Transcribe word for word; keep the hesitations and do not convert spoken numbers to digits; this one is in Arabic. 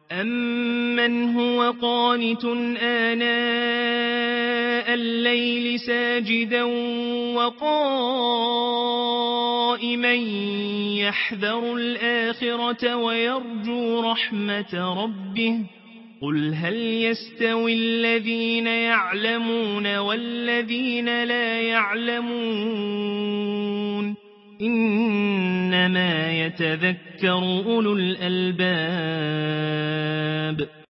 أَمَّنْ هُوَ قَانِتٌ آنَاءَ اللَّيْلِ سَاجِدًا وَقَائِمًا يَحْذَرُ الْآخِرَةَ وَيَرْجُو رَحْمَةَ رَبِّهِ قُلْ هَلْ يَسْتَوِي الَّذِينَ يَعْلَمُونَ وَالَّذِينَ لَا يَعْلَمُونَ إِنَّمَا يَتَذَكَّرُ أُولُو الْأَلْبَابِ